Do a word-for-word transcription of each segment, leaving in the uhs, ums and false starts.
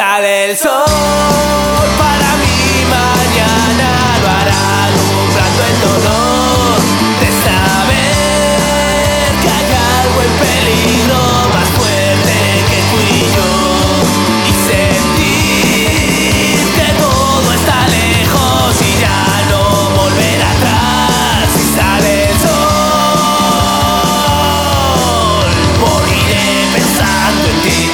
sale el sol para mí mañana, lo hará alumbrando el dolor de saber que hay algo en peligro más fuerte que tú y yo, y sentir que todo está lejos y ya no volver atrás. Si sale el sol, moriré pensando en ti.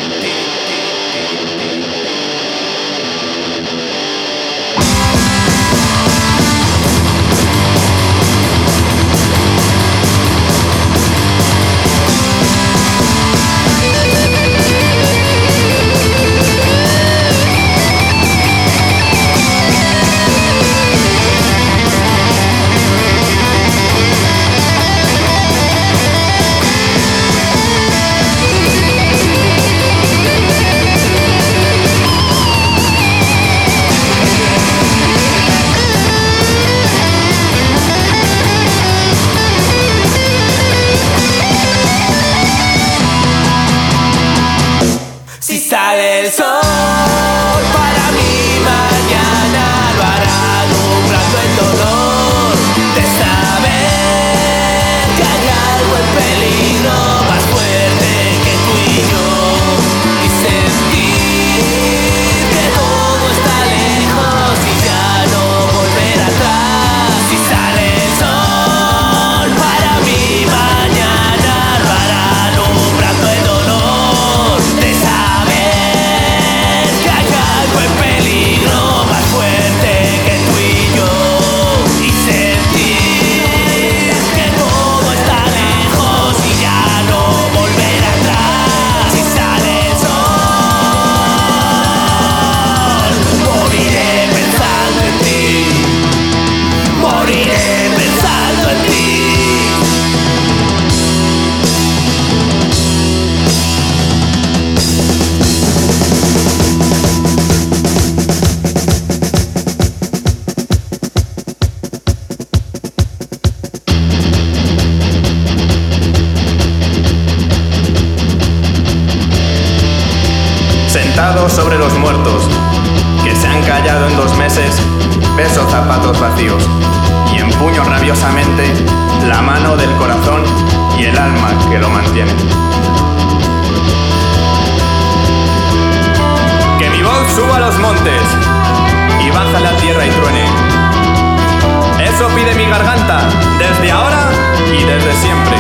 Si sale el sol para mí mañana, lo hará alumbrando el dolor de saber que hay algo en peligro más fuerte que tú y yo, y sentir que todo está lejos y ya no volver atrás. Si sale el sol para mí mañana, lo hará alumbrando el dolor de saber que hay algo en peligro más fuerte que tú y yo, y sentir que todo está lejos y ya no volver atrás. Si sale el sol, moriré pensando en ti, moriré pensando en ti. Sentado sobre los muertos, que se han callado en dos meses, beso zapatos vacíos y empuño rabiosamente la mano del corazón y el alma que lo mantiene. Que mi voz suba a los montes y baja a la tierra y truene. Eso pide mi garganta desde ahora y desde siempre.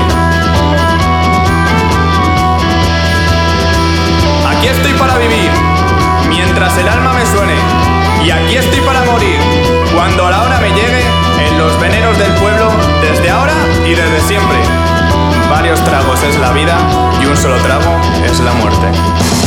Aquí estoy para vivir, mientras el alma me suene, y aquí estoy para morir, cuando la hora me llegue, en los veneros del pueblo, desde ahora y desde siempre. Varios tragos es la vida y un solo trago es la muerte.